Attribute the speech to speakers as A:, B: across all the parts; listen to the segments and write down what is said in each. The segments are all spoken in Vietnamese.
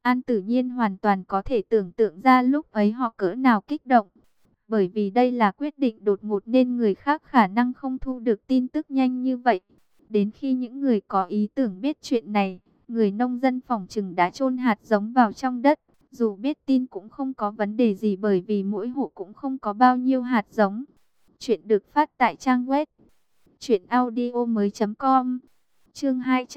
A: An Tử Nhiên hoàn toàn có thể tưởng tượng ra lúc ấy họ cỡ nào kích động. Bởi vì đây là quyết định đột ngột nên người khác khả năng không thu được tin tức nhanh như vậy. Đến khi những người có ý tưởng biết chuyện này, người nông dân phỏng chừng đã chôn hạt giống vào trong đất. Dù biết tin cũng không có vấn đề gì bởi vì mỗi hộ cũng không có bao nhiêu hạt giống. Chuyện được phát tại trang web truyệnaudiomoi.com. Chương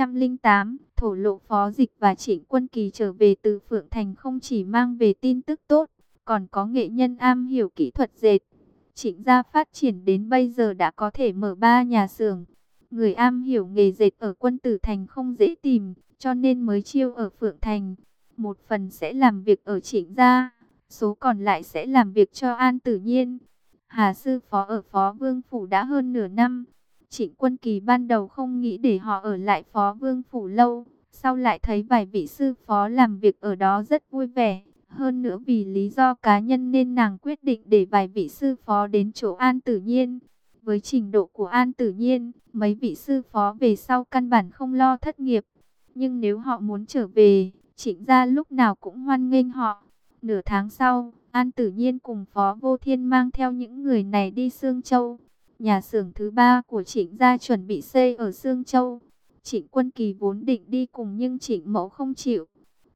A: 208, thổ lộ Phó Dịch và Trịnh Quân Kỳ trở về từ Phượng Thành không chỉ mang về tin tức tốt, còn có nghệ nhân am hiểu kỹ thuật dệt. Trịnh gia phát triển đến bây giờ đã có thể mở 3 nhà xưởng. Người am hiểu nghề dệt ở Quân Tử Thành không dễ tìm, cho nên mới chiêu ở Phượng Thành. Một phần sẽ làm việc ở Trịnh gia, số còn lại sẽ làm việc cho An Tử Nhiên. Hà sư phó ở Phó Vương Phủ đã hơn nửa năm. Trịnh Quân Kỳ ban đầu không nghĩ để họ ở lại Phó Vương Phủ lâu, sau lại thấy vài vị sư phó làm việc ở đó rất vui vẻ. Hơn nữa vì lý do cá nhân nên nàng quyết định để vài vị sư phó đến chỗ An Tử Nhiên. Với trình độ của An Tử Nhiên, mấy vị sư phó về sau căn bản không lo thất nghiệp. Nhưng nếu họ muốn trở về, Trịnh gia lúc nào cũng hoan nghênh họ. Nửa tháng sau, An Tử Nhiên cùng Phó Vô Thiên mang theo những người này đi Sương Châu. Nhà xưởng thứ 3 của Trịnh gia chuẩn bị xây ở Sương Châu. Trịnh Quân Kỳ vốn định đi cùng nhưng Trịnh Mẫu không chịu.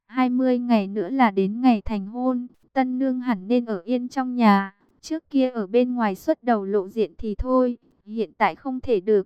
A: 20 ngày nữa là đến ngày thành hôn, tân nương hẳn nên ở yên trong nhà. Trước kia ở bên ngoài xuất đầu lộ diện thì thôi, hiện tại không thể được.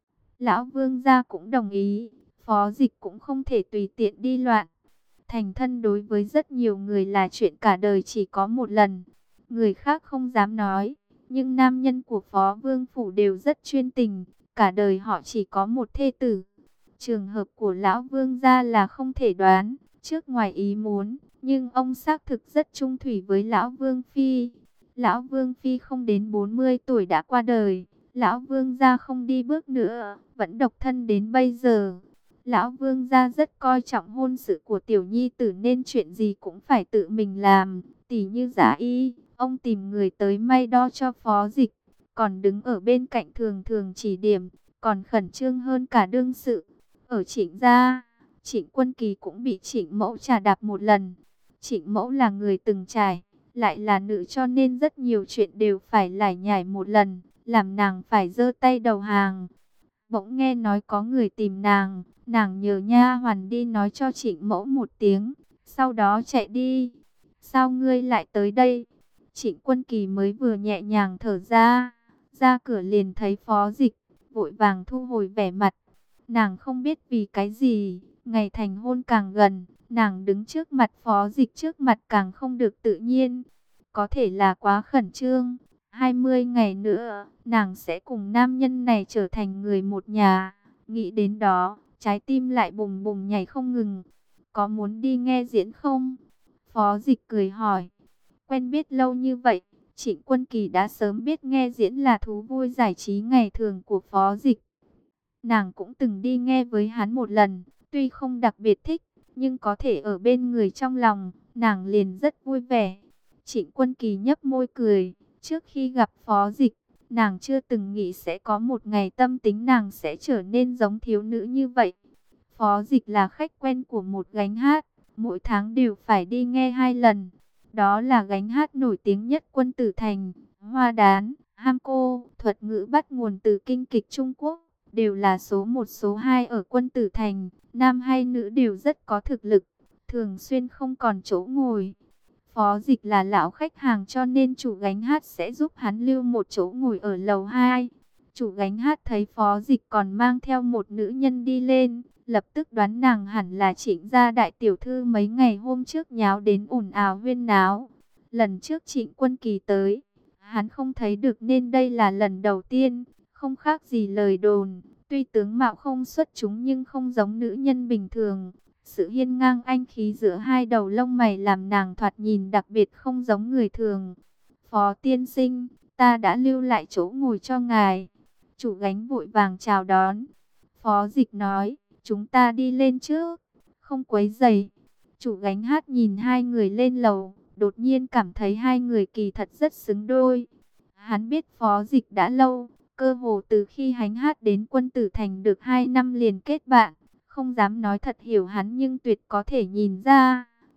A: Lão Vương gia cũng đồng ý, Phó Dịch cũng không thể tùy tiện đi loạn. Thành thân đối với rất nhiều người là chuyện cả đời chỉ có một lần. Người khác không dám nói, nhưng nam nhân của Phó Vương Phủ đều rất chuyên tình, cả đời họ chỉ có một thê tử. Trường hợp của Lão Vương gia là không thể đoán, trước ngoài ý muốn, nhưng ông xác thực rất trung thủy với Lão Vương Phi. Lão Vương Phi không đến 40 tuổi đã qua đời, Lão Vương gia không đi bước nữa, vẫn độc thân đến bây giờ. Lão Vương gia rất coi trọng hôn sự của tiểu nhi tử nên chuyện gì cũng phải tự mình làm. Tỉ như giả y, ông tìm người tới may đo cho Phó Dịch, còn đứng ở bên cạnh thường thường chỉ điểm, còn khẩn trương hơn cả đương sự. Ở Trịnh gia, Trịnh Quân Kỳ cũng bị Trịnh Mẫu trà đạp một lần. Trịnh Mẫu là người từng trải, lại là nữ cho nên rất nhiều chuyện đều phải lải nhải một lần, làm nàng phải giơ tay đầu hàng. Bỗng nghe nói có người tìm nàng, nàng nhờ nha hoàn đi nói cho Trịnh Mẫu một tiếng, sau đó chạy đi. Sao ngươi lại tới đây? Trịnh Quân Kỳ mới vừa nhẹ nhàng thở ra cửa liền thấy Phó Dịch, vội vàng thu hồi vẻ mặt. Nàng không biết vì cái gì, ngày thành hôn càng gần, nàng đứng trước mặt Phó Dịch trước mặt càng không được tự nhiên. Có thể là quá khẩn trương. 20 ngày nữa, nàng sẽ cùng nam nhân này trở thành người một nhà. Nghĩ đến đó, trái tim lại bùng bùng nhảy không ngừng. Có muốn đi nghe diễn không? Phó Dịch cười hỏi. Quen biết lâu như vậy, Trịnh Quân Kỳ đã sớm biết nghe diễn là thú vui giải trí ngày thường của Phó Dịch. Nàng cũng từng đi nghe với hắn một lần, tuy không đặc biệt thích, nhưng có thể ở bên người trong lòng, nàng liền rất vui vẻ. Trịnh Quân Kỳ nhấp môi cười, trước khi gặp Phó Dịch, nàng chưa từng nghĩ sẽ có một ngày tâm tính nàng sẽ trở nên giống thiếu nữ như vậy. Phó Dịch là khách quen của một gánh hát, mỗi tháng đều phải đi nghe 2 lần. Đó là gánh hát nổi tiếng nhất Quân Tử Thành, Hoa Đán, Ham Cô, thuật ngữ bắt nguồn từ kinh kịch Trung Quốc, đều là số 1 số 2 ở Quân Tử Thành, nam hay nữ đều rất có thực lực, thường xuyên không còn chỗ ngồi. Phó Dịch là lão khách hàng cho nên chủ gánh hát sẽ giúp hắn lưu một chỗ ngồi ở lầu 2. Chủ gánh hát thấy Phó Dịch còn mang theo một nữ nhân đi lên, lập tức đoán nàng hẳn là Trịnh gia đại tiểu thư mấy ngày hôm trước nháo đến ồn ào huyên náo. Lần trước Trịnh Quân Kỳ tới, hắn không thấy được nên đây là lần đầu tiên, không khác gì lời đồn. Tuy tướng mạo không xuất chúng nhưng không giống nữ nhân bình thường. Sự hiên ngang anh khí giữa hai đầu lông mày làm nàng thoạt nhìn đặc biệt không giống người thường. Phó tiên sinh, ta đã lưu lại chỗ ngồi cho ngài. Chủ gánh vội vàng chào đón. Phó Dịch nói, chúng ta đi lên trước, không quấy rầy. Chủ gánh hát nhìn hai người lên lầu, đột nhiên cảm thấy hai người kỳ thật rất xứng đôi. Hắn biết Phó Dịch đã lâu, cơ hồ từ khi hắn hát đến Quân Tử Thành được 2 năm liền kết bạn. Không dám nói thật hiểu hắn nhưng tuyệt có thể nhìn ra,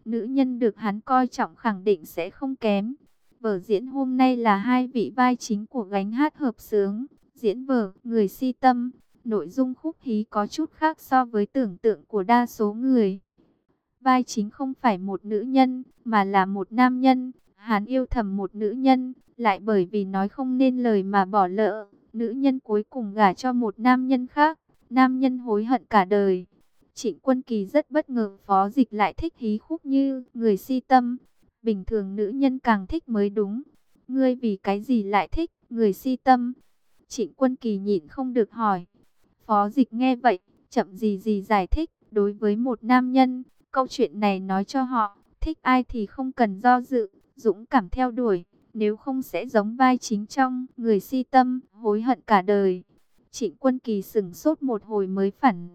A: nữ nhân được hắn coi trọng khẳng định sẽ không kém. Vở diễn hôm nay là hai vị vai chính của gánh hát hợp xướng, diễn vở Người si tâm. Nội dung khúc hí có chút khác so với tưởng tượng của đa số người. Vai chính không phải một nữ nhân, mà là một nam nhân. Hắn yêu thầm một nữ nhân, lại bởi vì nói không nên lời mà bỏ lỡ. Nữ nhân cuối cùng gả cho một nam nhân khác, nam nhân hối hận cả đời. Trịnh Quân Kỳ rất bất ngờ Phó Dịch lại thích hí khúc như Người si tâm. Bình thường nữ nhân càng thích mới đúng. Ngươi vì cái gì lại thích Người si tâm? Trịnh Quân Kỳ nhịn không được hỏi. Phó Dịch nghe vậy, chậm gì gì giải thích. Đối với một nam nhân, câu chuyện này nói cho họ, thích ai thì không cần do dự, dũng cảm theo đuổi. Nếu không sẽ giống vai chính trong Người si tâm, hối hận cả đời. Trịnh Quân Kỳ sững sốt một hồi mới phản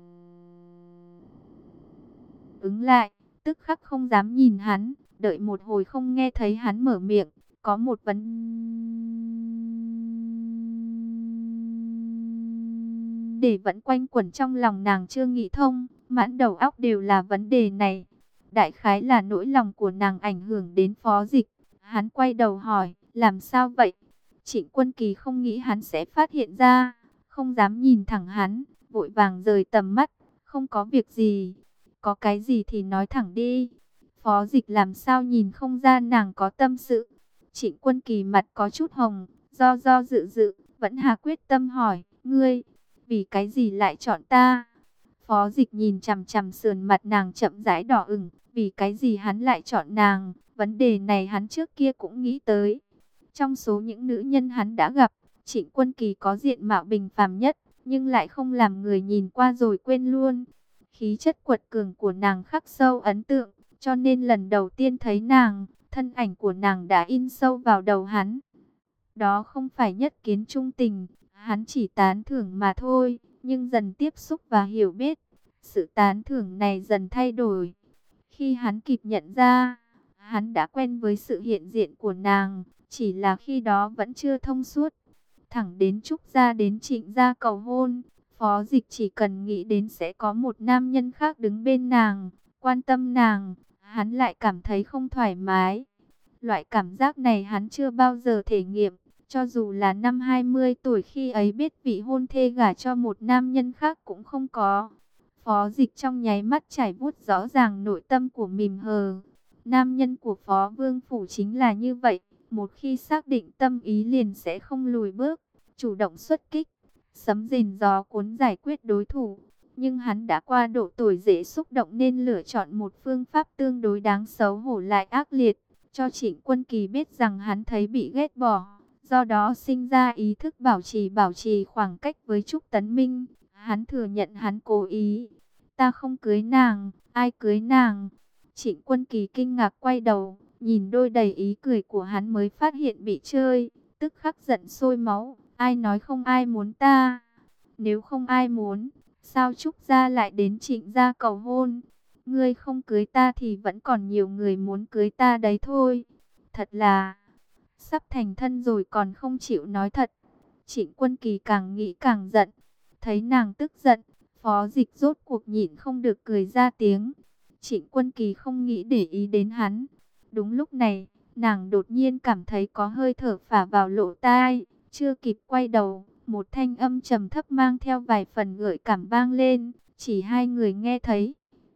A: ứng lại, tức khắc không dám nhìn hắn, đợi một hồi không nghe thấy hắn mở miệng, có một vấn đề vẫn quanh quẩn trong lòng nàng chưa nghĩ thông, mãn đầu óc đều là vấn đề này. Đại khái là nỗi lòng của nàng ảnh hưởng đến Phó Dịch. Hắn quay đầu hỏi, làm sao vậy? Trịnh Quân Kỳ không nghĩ hắn sẽ phát hiện ra, không dám nhìn thẳng hắn, vội vàng rời tầm mắt, không có việc gì. Có cái gì thì nói thẳng đi. Phó Dịch làm sao nhìn không ra nàng có tâm sự. Trịnh Quân Kỳ mặt có chút hồng, do dự, vẫn hà quyết tâm hỏi, ngươi, vì cái gì lại chọn ta? Phó Dịch nhìn chằm chằm sườn mặt nàng chậm rãi đỏ ửng, vì cái gì hắn lại chọn nàng? Vấn đề này hắn trước kia cũng nghĩ tới. Trong số những nữ nhân hắn đã gặp, Trịnh Quân Kỳ có diện mạo bình phàm nhất, nhưng lại không làm người nhìn qua rồi quên luôn. Khí chất quật cường của nàng khắc sâu ấn tượng, cho nên lần đầu tiên thấy nàng, thân ảnh của nàng đã in sâu vào đầu hắn. Đó không phải nhất kiến trung tình, hắn chỉ tán thưởng mà thôi, nhưng dần tiếp xúc và hiểu biết, sự tán thưởng này dần thay đổi. Khi hắn kịp nhận ra, hắn đã quen với sự hiện diện của nàng, chỉ là khi đó vẫn chưa thông suốt. Thẳng đến Trúc Gia đến Trịnh Gia cầu hôn, Phó Dịch chỉ cần nghĩ đến sẽ có một nam nhân khác đứng bên nàng, quan tâm nàng, hắn lại cảm thấy không thoải mái. Loại cảm giác này hắn chưa bao giờ thể nghiệm, cho dù là năm 20 tuổi khi ấy biết vị hôn thê gả cho một nam nhân khác cũng không có. Phó Dịch trong nháy mắt trải vuốt rõ ràng nội tâm của mìm hờ. Nam nhân của Phó Vương Phủ chính là như vậy, một khi xác định tâm ý liền sẽ không lùi bước, chủ động xuất kích, sấm rền gió cuốn giải quyết đối thủ. Nhưng hắn đã qua độ tuổi dễ xúc động nên lựa chọn một phương pháp tương đối đáng xấu hổ lại ác liệt, cho Trịnh Quân Kỳ biết rằng hắn thấy bị ghét bỏ, do đó sinh ra ý thức bảo trì khoảng cách với Trúc Tấn Minh. Hắn thừa nhận hắn cố ý. Ta không cưới nàng, ai cưới nàng? Trịnh Quân Kỳ kinh ngạc quay đầu, nhìn đôi đầy ý cười của hắn mới phát hiện bị chơi, tức khắc giận sôi máu. Ai nói không ai muốn ta? Nếu không ai muốn, sao Trúc Gia lại đến Trịnh Gia cầu hôn? Ngươi không cưới ta thì vẫn còn nhiều người muốn cưới ta đấy thôi. Thật là sắp thành thân rồi còn không chịu nói thật. Trịnh Quân Kỳ càng nghĩ càng giận. Thấy nàng tức giận, Phó Dịch rốt cuộc nhịn không được cười ra tiếng. Trịnh Quân Kỳ không nghĩ để ý đến hắn. Đúng lúc này, nàng đột nhiên cảm thấy có hơi thở phả vào lỗ tai. Chưa kịp quay đầu, một thanh âm trầm thấp mang theo vài phần gợi cảm vang lên. Chỉ hai người nghe thấy.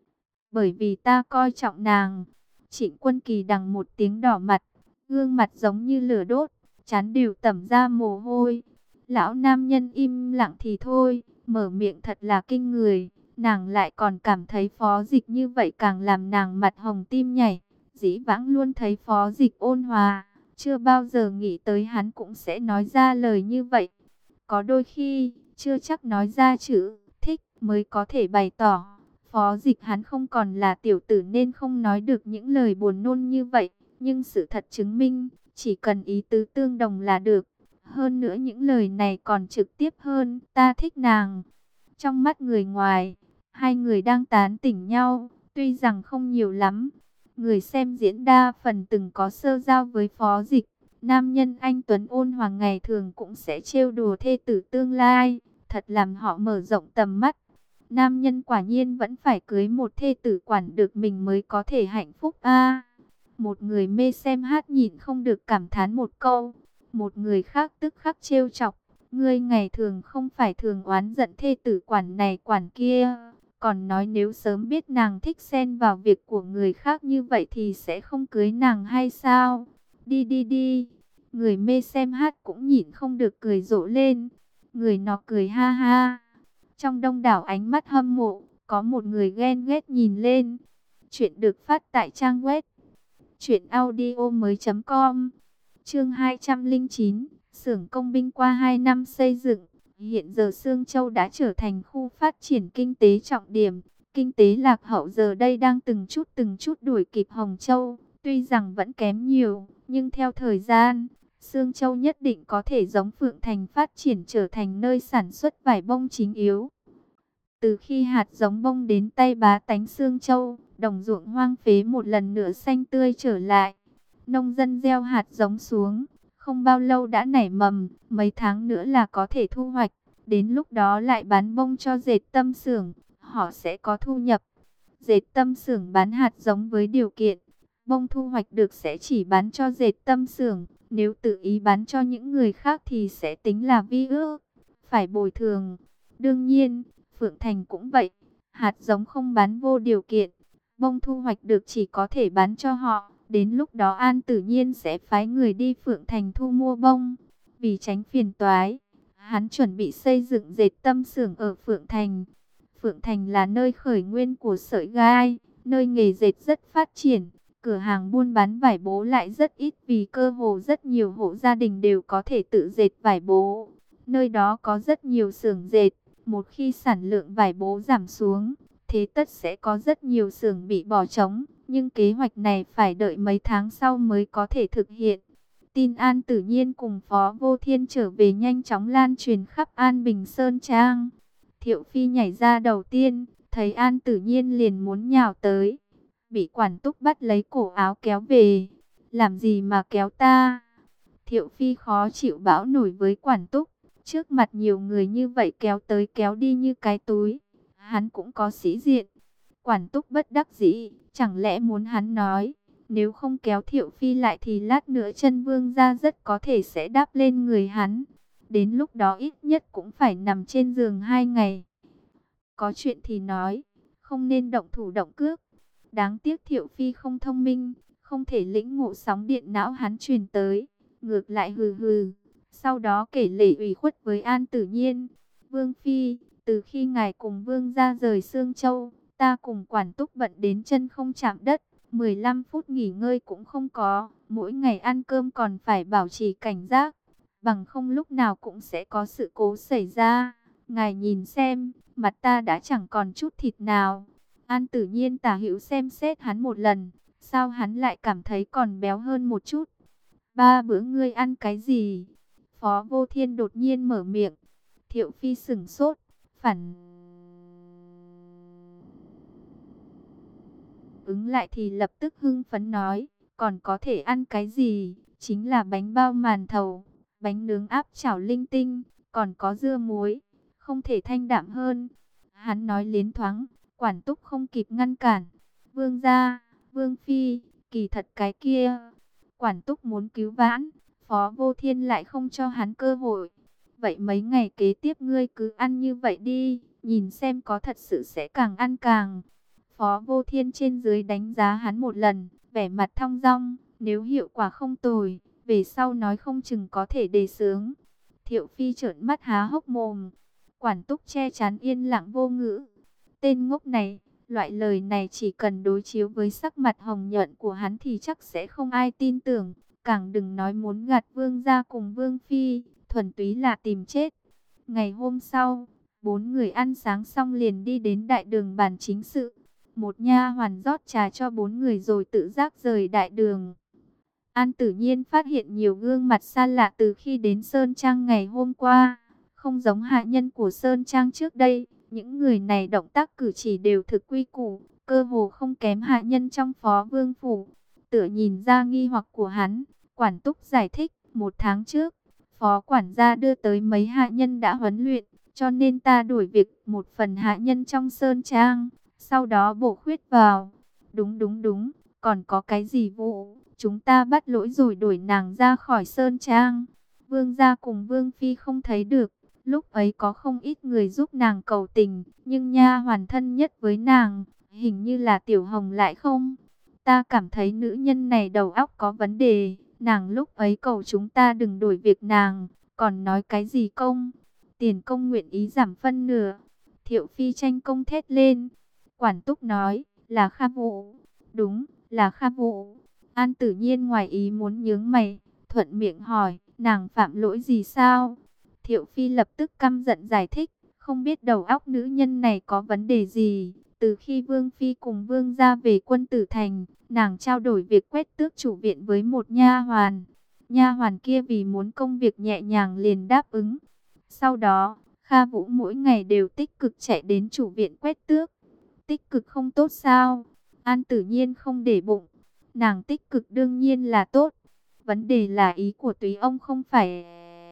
A: Bởi vì ta coi trọng nàng. Trịnh Quân Kỳ đằng một tiếng đỏ mặt, gương mặt giống như lửa đốt, trán đều tẩm ra mồ hôi. Lão nam nhân im lặng thì thôi, mở miệng thật là kinh người. Nàng lại còn cảm thấy Phó Dịch như vậy càng làm nàng mặt hồng tim nhảy. Dĩ vãng luôn thấy Phó Dịch ôn hòa, chưa bao giờ nghĩ tới hắn cũng sẽ nói ra lời như vậy. Có đôi khi, chưa chắc nói ra chữ thích mới có thể bày tỏ. Phó Dịch hắn không còn là tiểu tử nên không nói được những lời buồn nôn như vậy. Nhưng sự thật chứng minh, chỉ cần ý tứ tương đồng là được. Hơn nữa những lời này còn trực tiếp hơn, ta thích nàng. Trong mắt người ngoài, hai người đang tán tỉnh nhau, tuy rằng không nhiều lắm. Người xem diễn đa phần từng có sơ giao với Phó Dịch. Nam nhân anh Tuấn ôn hòa ngày thường cũng sẽ trêu đùa thê tử tương lai, thật làm họ mở rộng tầm mắt. Nam nhân quả nhiên vẫn phải cưới một thê tử quản được mình mới có thể hạnh phúc a. Một người mê xem hát nhịn không được cảm thán một câu. Một người khác tức khắc trêu chọc. Ngươi ngày thường không phải thường oán giận thê tử quản này quản kia. Còn nói nếu sớm biết nàng thích xen vào việc của người khác như vậy thì sẽ không cưới nàng hay sao? Đi đi đi. Người mê xem hát cũng nhịn không được cười rộ lên. Người nó cười ha ha. Trong đông đảo ánh mắt hâm mộ, có một người ghen ghét nhìn lên. Chuyện được phát tại trang web truyệnaudiomoi.com. Chương 209, xưởng công binh qua 2 năm xây dựng, hiện giờ Sương Châu đã trở thành khu phát triển kinh tế trọng điểm. Kinh tế lạc hậu giờ đây đang từng chút đuổi kịp Hồng Châu, tuy rằng vẫn kém nhiều, nhưng theo thời gian, Sương Châu nhất định có thể giống Phượng Thành phát triển trở thành nơi sản xuất vải bông chính yếu. Từ khi hạt giống bông đến tay bá tánh Sương Châu, đồng ruộng hoang phế một lần nữa xanh tươi trở lại. Nông dân gieo hạt giống xuống, không bao lâu đã nảy mầm, mấy tháng nữa là có thể thu hoạch. Đến lúc đó lại bán bông cho dệt tâm xưởng, họ sẽ có thu nhập. Dệt tâm xưởng bán hạt giống với điều kiện, bông thu hoạch được sẽ chỉ bán cho dệt tâm xưởng. Nếu tự ý bán cho những người khác thì sẽ tính là vi ước, phải bồi thường. Đương nhiên, Phượng Thành cũng vậy, hạt giống không bán vô điều kiện, bông thu hoạch được chỉ có thể bán cho họ. Đến lúc đó An Tử Nhiên sẽ phái người đi Phượng Thành thu mua bông. Vì tránh phiền toái, hắn chuẩn bị xây dựng dệt tâm xưởng ở Phượng Thành. Phượng Thành là nơi khởi nguyên của sợi gai, nơi nghề dệt rất phát triển. Cửa hàng buôn bán vải bố lại rất ít vì cơ hồ rất nhiều hộ gia đình đều có thể tự dệt vải bố. Nơi đó có rất nhiều xưởng dệt. Một khi sản lượng vải bố giảm xuống, thế tất sẽ có rất nhiều xưởng bị bỏ trống. Nhưng kế hoạch này phải đợi mấy tháng sau mới có thể thực hiện. Tin An Tử Nhiên cùng Phó Vô Thiên trở về nhanh chóng lan truyền khắp An Bình Sơn Trang. Thiệu Phi nhảy ra đầu tiên, thấy An Tử Nhiên liền muốn nhào tới. Bị quản túc bắt lấy cổ áo kéo về. Làm gì mà kéo ta? Thiệu Phi khó chịu bão nổi với quản túc. Trước mặt nhiều người như vậy kéo tới kéo đi như cái túi. Hắn cũng có sĩ diện. Quản túc bất đắc dĩ, chẳng lẽ muốn hắn nói. Nếu không kéo Thiệu Phi lại thì lát nữa chân vương gia rất có thể sẽ đáp lên người hắn. Đến lúc đó ít nhất cũng phải nằm trên giường 2 ngày. Có chuyện thì nói, không nên động thủ động cước. Đáng tiếc Thiệu Phi không thông minh, không thể lĩnh ngộ sóng điện não hắn truyền tới. Ngược lại hừ hừ. Sau đó kể lể ủy khuất với An Tử Nhiên. Vương Phi, từ khi ngài cùng vương gia rời Sương Châu, ta cùng quản túc bận đến chân không chạm đất. 15 phút nghỉ ngơi cũng không có. Mỗi ngày ăn cơm còn phải bảo trì cảnh giác. Bằng không lúc nào cũng sẽ có sự cố xảy ra. Ngài nhìn xem, mặt ta đã chẳng còn chút thịt nào. An Tử Nhiên tả hữu xem xét hắn một lần. Sao hắn lại cảm thấy còn béo hơn một chút? 3 bữa ngươi ăn cái gì? Phó Vô Thiên đột nhiên mở miệng. Thiệu Phi sửng sốt, phản ứng lại thì lập tức hưng phấn nói, còn có thể ăn cái gì? Chính là bánh bao màn thầu, bánh nướng áp chảo linh tinh, còn có dưa muối, không thể thanh đạm hơn. Hắn nói liến thoáng, quản túc không kịp ngăn cản. Vương gia, Vương Phi, kỳ thật cái kia. Quản túc muốn cứu vãn, Phó Vô Thiên lại không cho hắn cơ hội. Vậy mấy ngày kế tiếp ngươi cứ ăn như vậy đi, nhìn xem có thật sự sẽ càng ăn càng. Phó Vô Thiên trên dưới đánh giá hắn một lần, vẻ mặt thong dong, nếu hiệu quả không tồi, về sau nói không chừng có thể đề xướng. Thiệu Phi trợn mắt há hốc mồm, quản túc che chắn yên lặng vô ngữ. Tên ngốc này, loại lời này chỉ cần đối chiếu với sắc mặt hồng nhuận của hắn thì chắc sẽ không ai tin tưởng, càng đừng nói muốn gạt vương gia cùng vương phi, thuần túy là tìm chết. Ngày hôm sau, 4 người ăn sáng xong liền đi đến đại đường bàn chính sự. Một nha hoàn rót trà cho 4 người rồi tự giác rời đại đường. An Tử Nhiên phát hiện nhiều gương mặt xa lạ từ khi đến Sơn Trang ngày hôm qua. Không giống hạ nhân của Sơn Trang trước đây, những người này động tác cử chỉ đều thực quy củ, cơ hồ không kém hạ nhân trong Phó Vương Phủ. Tựa nhìn ra nghi hoặc của hắn, quản túc giải thích, 1 tháng trước, Phó quản gia đưa tới mấy hạ nhân đã huấn luyện, cho nên ta đổi việc một phần hạ nhân trong sơn trang, sau đó bổ khuyết vào. Đúng đúng đúng, còn có cái gì vụ, chúng ta bắt lỗi rồi đuổi nàng ra khỏi sơn trang. Vương gia cùng Vương Phi không thấy được, lúc ấy có không ít người giúp nàng cầu tình, nhưng nha hoàn thân nhất với nàng, hình như là Tiểu Hồng lại không. Ta cảm thấy nữ nhân này đầu óc có vấn đề, nàng lúc ấy cầu chúng ta đừng đổi việc nàng, còn nói cái gì công, tiền công nguyện ý giảm phân nửa. Thiệu Phi tranh công thét lên. Quản Túc nói, là Kha Vũ. Đúng, là Kha Vũ. An Tử Nhiên ngoài ý muốn nhướng mày, thuận miệng hỏi, nàng phạm lỗi gì sao? Thiệu Phi lập tức căm giận giải thích, không biết đầu óc nữ nhân này có vấn đề gì. Từ khi Vương Phi cùng Vương gia về Quân Tử Thành, nàng trao đổi việc quét tước chủ viện với một nha hoàn. Nha hoàn kia vì muốn công việc nhẹ nhàng liền đáp ứng. Sau đó, Kha Vũ mỗi ngày đều tích cực chạy đến chủ viện quét tước. Tích cực không tốt sao? An Tử Nhiên không để bụng. Nàng tích cực đương nhiên là tốt. Vấn đề là ý của Túy ông không phải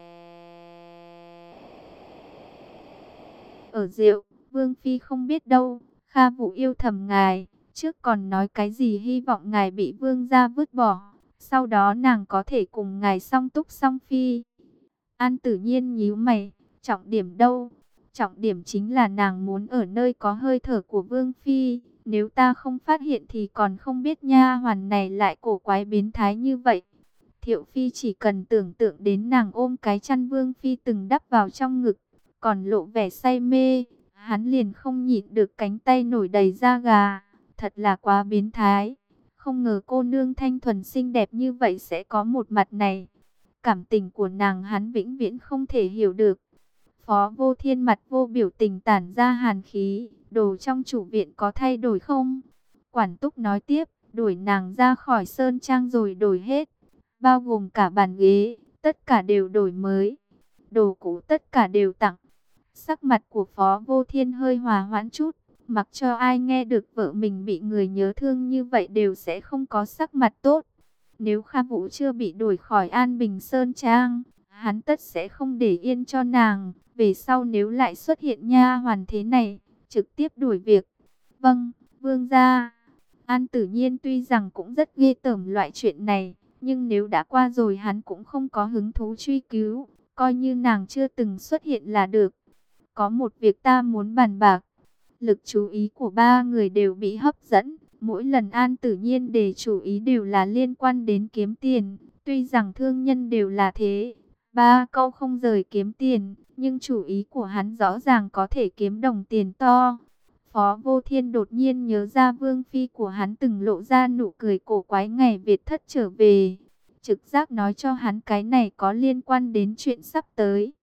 A: ở rượu. Vương Phi không biết đâu. Kha Vũ yêu thầm ngài. Trước còn nói cái gì hy vọng ngài bị vương gia vứt bỏ. Sau đó nàng có thể cùng ngài song túc song phi. An Tử Nhiên nhíu mày. Trọng điểm đâu? Trọng điểm chính là nàng muốn ở nơi có hơi thở của Vương Phi. Nếu ta không phát hiện thì còn không biết nha hoàn này lại cổ quái biến thái như vậy. Thiệu Phi chỉ cần tưởng tượng đến nàng ôm cái chăn Vương Phi từng đắp vào trong ngực, còn lộ vẻ say mê, hắn liền không nhịn được cánh tay nổi đầy da gà. Thật là quá biến thái. Không ngờ cô nương thanh thuần xinh đẹp như vậy sẽ có một mặt này. Cảm tình của nàng hắn vĩnh viễn không thể hiểu được. Phó Vô Thiên mặt vô biểu tình tản ra hàn khí. Đồ trong chủ viện có thay đổi không? Quản Túc nói tiếp, đuổi nàng ra khỏi sơn trang rồi đổi hết. Bao gồm cả bàn ghế, tất cả đều đổi mới. Đồ cũ tất cả đều tặng. Sắc mặt của Phó Vô Thiên hơi hòa hoãn chút. Mặc cho ai nghe được vợ mình bị người nhớ thương như vậy đều sẽ không có sắc mặt tốt. Nếu Kha Vũ chưa bị đuổi khỏi An Bình Sơn Trang, hắn tất sẽ không để yên cho nàng. Về sau nếu lại xuất hiện nha hoàn thế này, trực tiếp đuổi việc. Vâng, vương gia. An Tử Nhiên tuy rằng cũng rất ghê tởm loại chuyện này, nhưng nếu đã qua rồi hắn cũng không có hứng thú truy cứu, coi như nàng chưa từng xuất hiện là được. Có một việc ta muốn bàn bạc. Lực chú ý của ba người đều bị hấp dẫn. Mỗi lần An Tử Nhiên để chú ý đều là liên quan đến kiếm tiền. Tuy rằng thương nhân đều là thế, ba câu không rời kiếm tiền, nhưng chủ ý của hắn rõ ràng có thể kiếm đồng tiền to. Phó Vô Thiên đột nhiên nhớ ra Vương Phi của hắn từng lộ ra nụ cười cổ quái ngày Việt thất trở về. Trực giác nói cho hắn cái này có liên quan đến chuyện sắp tới.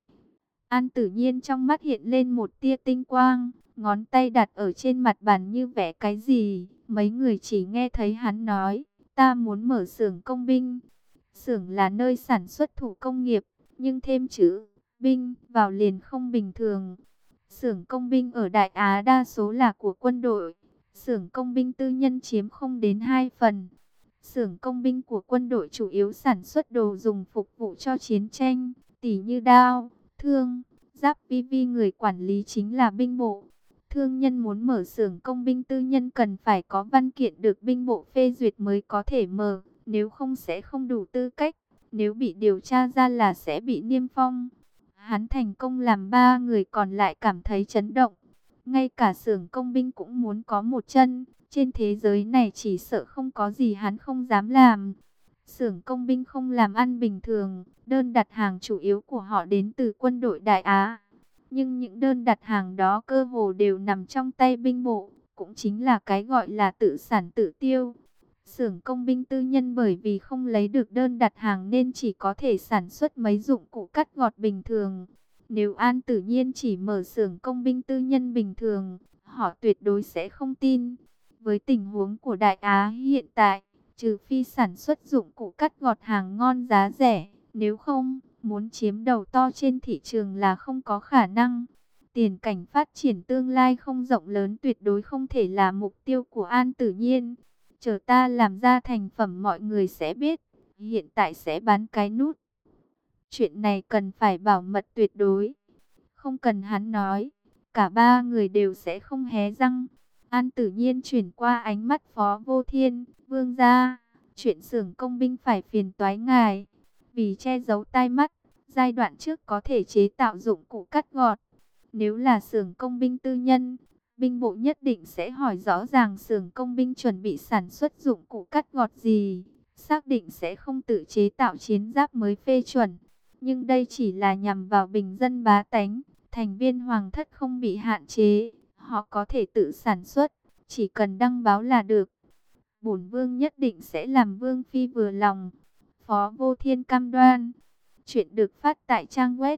A: An Tử Nhiên trong mắt hiện lên một tia tinh quang, ngón tay đặt ở trên mặt bàn như vẽ cái gì. Mấy người chỉ nghe thấy hắn nói, ta muốn mở xưởng công binh. Xưởng là nơi sản xuất thủ công nghiệp, nhưng thêm chữ binh vào liền không bình thường. Xưởng công binh ở Đại Á đa số là của quân đội, xưởng công binh tư nhân chiếm không đến 2 phần. Xưởng công binh của quân đội chủ yếu sản xuất đồ dùng phục vụ cho chiến tranh, tỉ như đao, thương, giáp. Người quản lý chính là binh bộ. Thương nhân muốn mở xưởng công binh tư nhân cần phải có văn kiện được binh bộ phê duyệt mới có thể mở, nếu không sẽ không đủ tư cách. Nếu bị điều tra ra là sẽ bị niêm phong. Hắn thành công làm ba người còn lại cảm thấy chấn động. Ngay cả xưởng công binh cũng muốn có một chân. Trên thế giới này chỉ sợ không có gì hắn không dám làm. Xưởng công binh không làm ăn bình thường. Đơn đặt hàng chủ yếu của họ đến từ quân đội Đại Á. Nhưng những đơn đặt hàng đó cơ hồ đều nằm trong tay binh bộ. Cũng chính là cái gọi là tự sản tự tiêu. Xưởng công binh tư nhân bởi vì không lấy được đơn đặt hàng nên chỉ có thể sản xuất mấy dụng cụ cắt gọt bình thường. Nếu An Tử Nhiên chỉ mở xưởng công binh tư nhân bình thường, họ tuyệt đối sẽ không tin. Với tình huống của Đại Á hiện tại, trừ phi sản xuất dụng cụ cắt gọt hàng ngon giá rẻ, nếu không, muốn chiếm đầu to trên thị trường là không có khả năng. Tiền cảnh phát triển tương lai không rộng lớn tuyệt đối không thể là mục tiêu của An Tử Nhiên. Chờ ta làm ra thành phẩm mọi người sẽ biết. Hiện tại sẽ bán cái nút. Chuyện này cần phải bảo mật tuyệt đối. không cần hắn nói, cả ba người đều sẽ không hé răng. An Tử Nhiên chuyển qua ánh mắt Phó Vô Thiên, vương gia, chuyện xưởng công binh phải phiền toái ngài. Vì che giấu tai mắt, giai đoạn trước có thể chế tạo dụng cụ cắt gọt. Nếu là xưởng công binh tư nhân, binh bộ nhất định sẽ hỏi rõ ràng xưởng công binh chuẩn bị sản xuất dụng cụ cắt gọt gì, xác định sẽ không tự chế tạo chiến giáp mới phê chuẩn. Nhưng đây chỉ là nhằm vào bình dân bá tánh, thành viên hoàng thất không bị hạn chế, họ có thể tự sản xuất, chỉ cần đăng báo là được. Bổn vương nhất định sẽ làm vương phi vừa lòng. Phó Vô Thiên cam đoan. Chuyện được phát tại trang web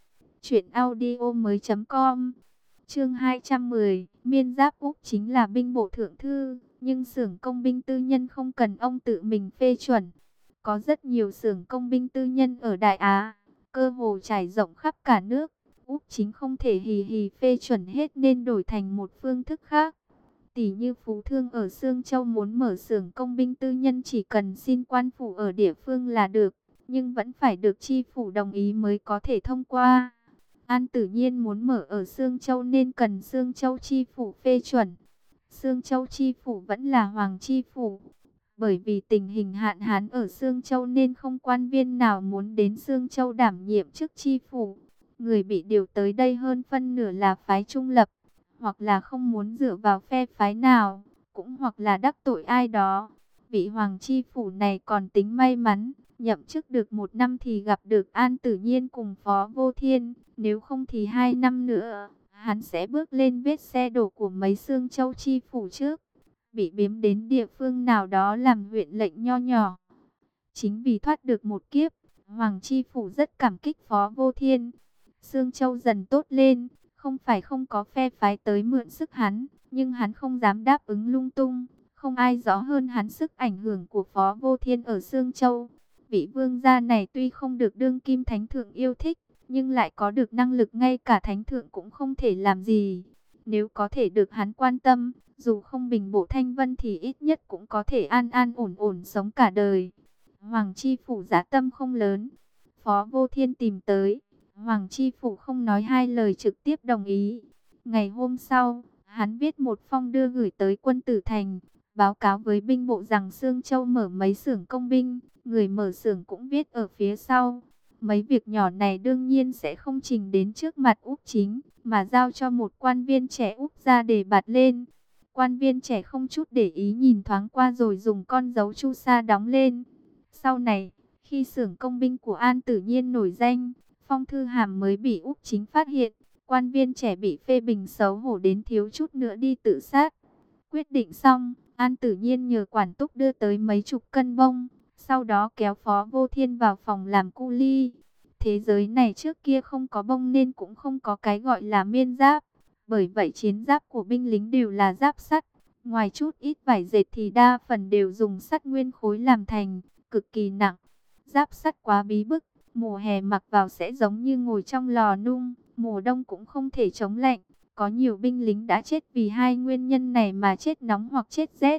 A: truyệnaudiomoi.com. Chương 210, Miên Giáp Úc chính là binh bộ thượng thư, nhưng xưởng công binh tư nhân không cần ông tự mình phê chuẩn. Có rất nhiều xưởng công binh tư nhân ở Đại Á, cơ hồ trải rộng khắp cả nước. Úc chính không thể hì hì phê chuẩn hết nên đổi thành một phương thức khác. Tỷ như Phú Thương ở Sương Châu muốn mở xưởng công binh tư nhân chỉ cần xin quan phủ ở địa phương là được, nhưng vẫn phải được chi phủ đồng ý mới có thể thông qua. An Tử Nhiên muốn mở ở Sương Châu nên cần Sương Châu chi phủ phê chuẩn. Sương Châu chi phủ vẫn là Hoàng chi phủ. Bởi vì tình hình hạn hán ở Sương Châu nên không quan viên nào muốn đến Sương Châu đảm nhiệm chức chi phủ. Người bị điều tới đây hơn phân nửa là phái trung lập, hoặc là không muốn dựa vào phe phái nào, cũng hoặc là đắc tội ai đó. Vị Hoàng chi phủ này còn tính may mắn, nhậm chức được 1 năm thì gặp được An Tử Nhiên cùng Phó Vô Thiên, nếu không thì 2 năm nữa, hắn sẽ bước lên vết xe đổ của mấy Sương Châu chi phủ trước, bị biếm đến địa phương nào đó làm huyện lệnh nho nhỏ. Chính vì thoát được một kiếp, Hoàng chi phủ rất cảm kích Phó Vô Thiên. Sương Châu dần tốt lên, không phải không có phe phái tới mượn sức hắn, nhưng hắn không dám đáp ứng lung tung. Không ai rõ hơn hắn sức ảnh hưởng của Phó Vô Thiên ở Sương Châu. Vị vương gia này tuy không được đương kim thánh thượng yêu thích, nhưng lại có được năng lực ngay cả thánh thượng cũng không thể làm gì. Nếu có thể được hắn quan tâm, dù không bình bổ thanh vân thì ít nhất cũng có thể an an ổn ổn sống cả đời. Hoàng chi phủ giá tâm không lớn, Phó Vô Thiên tìm tới, Hoàng chi phủ không nói hai lời trực tiếp đồng ý. Ngày hôm sau, hắn viết một phong đưa gửi tới quân tử thành, báo cáo với binh bộ rằng Sương Châu mở mấy xưởng công binh, người mở xưởng cũng viết ở phía sau. Mấy việc nhỏ này đương nhiên sẽ không trình đến trước mặt Úc chính, mà giao cho một quan viên trẻ Úc ra để bạt lên. Quan viên trẻ không chút để ý nhìn thoáng qua rồi dùng con dấu chu sa đóng lên. Sau này, khi xưởng công binh của An Tử Nhiên nổi danh, phong thư hàm mới bị Úc chính phát hiện, quan viên trẻ bị phê bình xấu hổ đến thiếu chút nữa đi tự sát. Quyết định xong, An Tử Nhiên nhờ quản túc đưa tới mấy chục cân bông, sau đó kéo Phó Vô Thiên vào phòng làm cu li. Thế giới này trước kia không có bông nên cũng không có cái gọi là miên giáp. Bởi vậy chiến giáp của binh lính đều là giáp sắt. Ngoài chút ít vải dệt thì đa phần đều dùng sắt nguyên khối làm thành, cực kỳ nặng. Giáp sắt quá bí bức, mùa hè mặc vào sẽ giống như ngồi trong lò nung, mùa đông cũng không thể chống lạnh. Có nhiều binh lính đã chết vì hai nguyên nhân này mà chết nóng hoặc chết rét.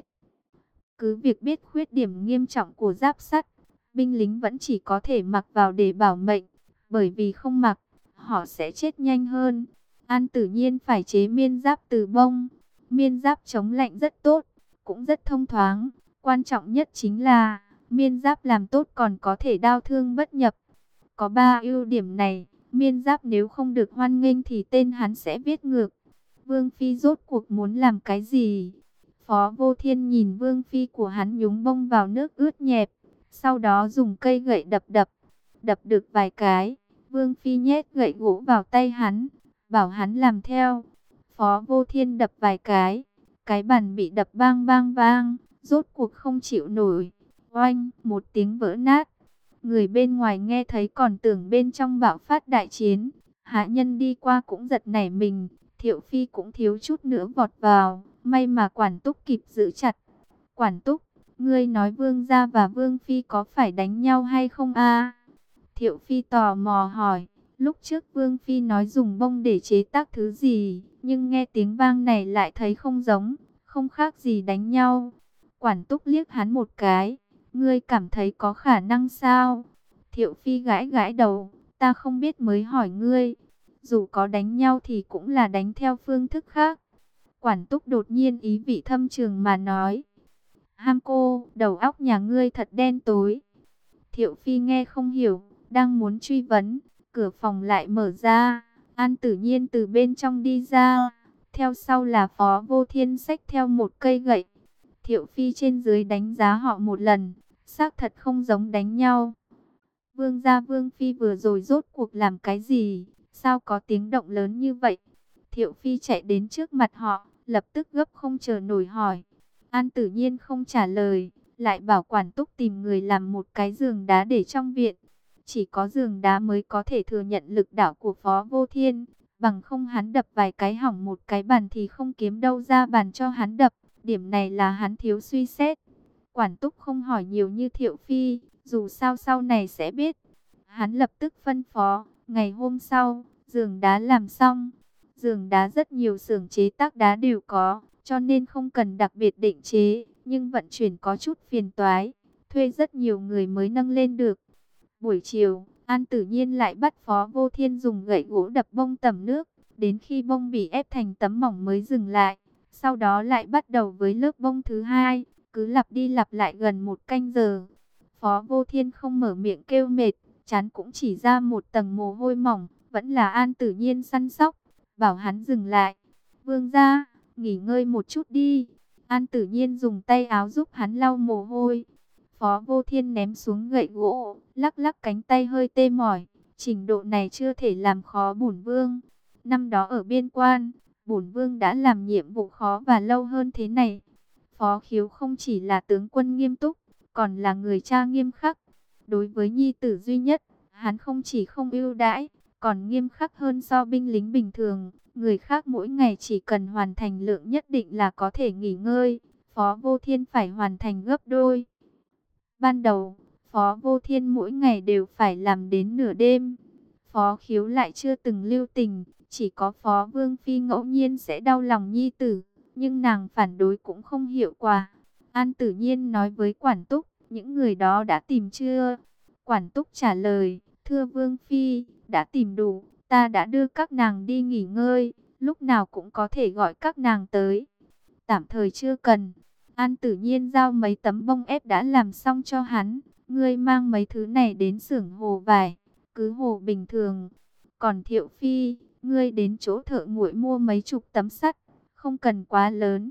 A: Cứ việc biết khuyết điểm nghiêm trọng của giáp sắt, binh lính vẫn chỉ có thể mặc vào để bảo mệnh, bởi vì không mặc, họ sẽ chết nhanh hơn. An Tử Nhiên phải chế miên giáp từ bông. Miên giáp chống lạnh rất tốt, cũng rất thông thoáng. Quan trọng nhất chính là, miên giáp làm tốt còn có thể đao thương bất nhập. Có 3 ưu điểm này, miên giáp nếu không được hoan nghênh thì tên hắn sẽ viết ngược. Vương Phi rốt cuộc muốn làm cái gì? Phó Vô Thiên nhìn Vương Phi của hắn nhúng bông vào nước ướt nhẹp, sau đó dùng cây gậy đập được vài cái. Vương Phi nhét gậy gỗ vào tay hắn, bảo hắn làm theo. Phó Vô Thiên đập vài cái bàn bị đập bang bang vang, rốt cuộc không chịu nổi. Oanh, một tiếng vỡ nát. Người bên ngoài nghe thấy còn tưởng bên trong bạo phát đại chiến. Hạ nhân đi qua cũng giật nảy mình, Thiệu Phi cũng thiếu chút nữa vọt vào, may mà quản túc kịp giữ chặt. Quản túc, ngươi nói vương gia và vương phi có phải đánh nhau hay không a? Thiệu Phi tò mò hỏi, lúc trước vương phi nói dùng bông để chế tác thứ gì, nhưng nghe tiếng vang này lại thấy không giống, không khác gì đánh nhau. Quản túc liếc hắn một cái, ngươi cảm thấy có khả năng sao? Thiệu Phi gãi gãi đầu, ta không biết mới hỏi ngươi. dù có đánh nhau thì cũng là đánh theo phương thức khác. Quản Túc đột nhiên ý vị thâm trường mà nói. Ham cô, đầu óc nhà ngươi thật đen tối. Thiệu Phi nghe không hiểu, đang muốn truy vấn, cửa phòng lại mở ra. An Tử Nhiên từ bên trong đi ra, theo sau là Phó Vô Thiên xách theo một cây gậy. Thiệu Phi trên dưới đánh giá họ một lần, xác thật không giống đánh nhau. Vương gia Vương Phi vừa rồi rốt cuộc làm cái gì? Sao có tiếng động lớn như vậy? Thiệu Phi chạy đến trước mặt họ, lập tức gấp không chờ nổi hỏi. An Tử Nhiên không trả lời, lại bảo Quản Túc tìm người làm một cái giường đá để trong viện. Chỉ có giường đá mới có thể thừa nhận lực đảo của Phó Vô Thiên, bằng không hắn đập vài cái hỏng một cái bàn thì không kiếm đâu ra bàn cho hắn đập. Điểm này là hắn thiếu suy xét. Quản Túc không hỏi nhiều như Thiệu Phi, dù sao sau này sẽ biết. Hắn lập tức phân phó, ngày hôm sau, giường đá làm xong. Giường đá rất nhiều xưởng chế tác đá đều có, cho nên không cần đặc biệt định chế, nhưng vận chuyển có chút phiền toái, thuê rất nhiều người mới nâng lên được. Buổi chiều, An Tử Nhiên lại bắt Phó Vô Thiên dùng gậy gỗ đập bông tẩm nước, đến khi bông bị ép thành tấm mỏng mới dừng lại. Sau đó lại bắt đầu với lớp bông thứ hai, cứ lặp đi lặp lại gần 1 canh giờ. Phó Vô Thiên không mở miệng kêu mệt, trán cũng chỉ ra một tầng mồ hôi mỏng, vẫn là An Tử Nhiên săn sóc, bảo hắn dừng lại. Vương gia, nghỉ ngơi một chút đi. An Tử Nhiên dùng tay áo giúp hắn lau mồ hôi. Phó Vô Thiên ném xuống gậy gỗ, lắc lắc cánh tay hơi tê mỏi. Trình độ này chưa thể làm khó bổn vương. Năm đó ở biên quan, bổn vương đã làm nhiệm vụ khó và lâu hơn thế này. Phó Khiếu không chỉ là tướng quân nghiêm túc, còn là người cha nghiêm khắc. Đối với nhi tử duy nhất, hắn không chỉ không ưu đãi, còn nghiêm khắc hơn so binh lính bình thường. Người khác mỗi ngày chỉ cần hoàn thành lượng nhất định là có thể nghỉ ngơi. Phó Vô Thiên phải hoàn thành gấp đôi. Ban đầu, Phó Vô Thiên mỗi ngày đều phải làm đến nửa đêm. Phó Khiếu lại chưa từng lưu tình, chỉ có Phó Vương Phi ngẫu nhiên sẽ đau lòng nhi tử, nhưng nàng phản đối cũng không hiệu quả. An Tử Nhiên nói với Quản Túc, những người đó đã tìm chưa? Quản Túc trả lời, thưa Vương Phi, đã tìm đủ, ta đã đưa các nàng đi nghỉ ngơi, lúc nào cũng có thể gọi các nàng tới. Tạm thời chưa cần. An Tử Nhiên giao mấy tấm bông ép đã làm xong cho hắn. Ngươi mang mấy thứ này đến xưởng hồ vải, cứ hồ bình thường. Còn Thiệu Phi, ngươi đến chỗ thợ nguội mua mấy chục tấm sắt, không cần quá lớn,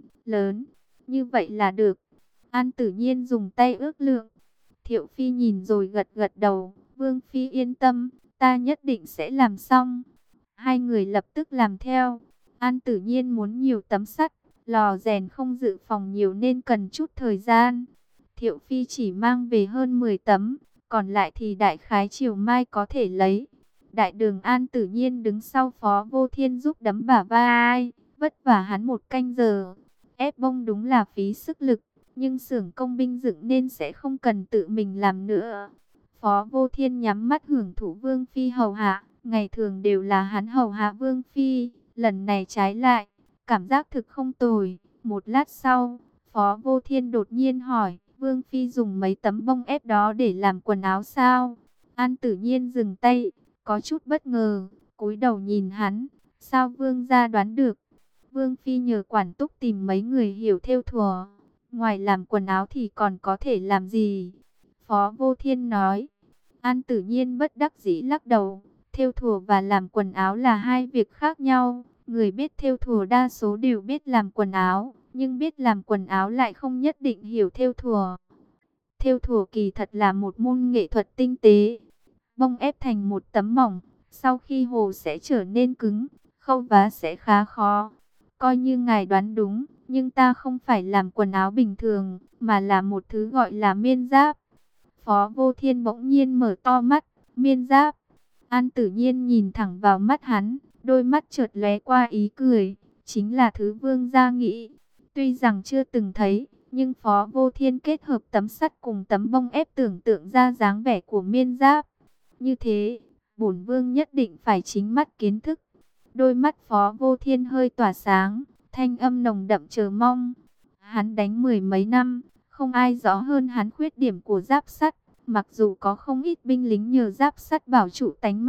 A: như vậy là được. An Tử Nhiên dùng tay ước lượng. Thiệu Phi nhìn rồi gật gật đầu. Vương Phi yên tâm, ta nhất định sẽ làm xong. Hai người lập tức làm theo. An Tử Nhiên muốn nhiều tấm sắt, lò rèn không dự phòng nhiều nên cần chút thời gian. Thiệu Phi chỉ mang về hơn 10 tấm, còn lại thì đại khái chiều mai có thể lấy. Đại đường An Tử Nhiên đứng sau Phó Vô Thiên giúp đấm bả vai, vất vả hắn 1 canh giờ. Ép bông đúng là phí sức lực, nhưng xưởng công binh dựng nên sẽ không cần tự mình làm nữa. Phó Vô Thiên nhắm mắt hưởng thụ Vương Phi hầu hạ, ngày thường đều là hắn hầu hạ Vương Phi, lần này trái lại, cảm giác thực không tồi. Một lát sau, Phó Vô Thiên đột nhiên hỏi, Vương Phi dùng mấy tấm bông ép đó để làm quần áo sao? An Tử Nhiên dừng tay, có chút bất ngờ, cúi đầu nhìn hắn, sao Vương gia đoán được? Vương Phi nhờ Quản Túc tìm mấy người hiểu thêu thùa, ngoài làm quần áo thì còn có thể làm gì? Phó Vô Thiên nói. An Tử Nhiên bất đắc dĩ lắc đầu, thêu thùa và làm quần áo là hai việc khác nhau. Người biết thêu thùa đa số đều biết làm quần áo, nhưng biết làm quần áo lại không nhất định hiểu thêu thùa. Thêu thùa kỳ thật là một môn nghệ thuật tinh tế. Bông ép thành một tấm mỏng, sau khi hồ sẽ trở nên cứng, khâu vá sẽ khá khó. Coi như ngài đoán đúng, nhưng ta không phải làm quần áo bình thường, mà là một thứ gọi là miên giáp. Phó Vô Thiên bỗng nhiên mở to mắt, miên giáp. An Tử Nhiên nhìn thẳng vào mắt hắn, đôi mắt chợt lóe qua ý cười, chính là thứ vương gia nghĩ. Tuy rằng chưa từng thấy, nhưng Phó Vô Thiên kết hợp tấm sắt cùng tấm bông ép tưởng tượng ra dáng vẻ của miên giáp. Như thế, bổn vương nhất định phải chính mắt kiến thức. Đôi mắt Phó Vô Thiên hơi tỏa sáng, thanh âm nồng đậm chờ mong. Hắn đánh mười mấy năm, không ai rõ hơn hắn khuyết điểm của giáp sắt. Mặc dù có không ít binh lính nhờ giáp sắt bảo trụ tánh mạng,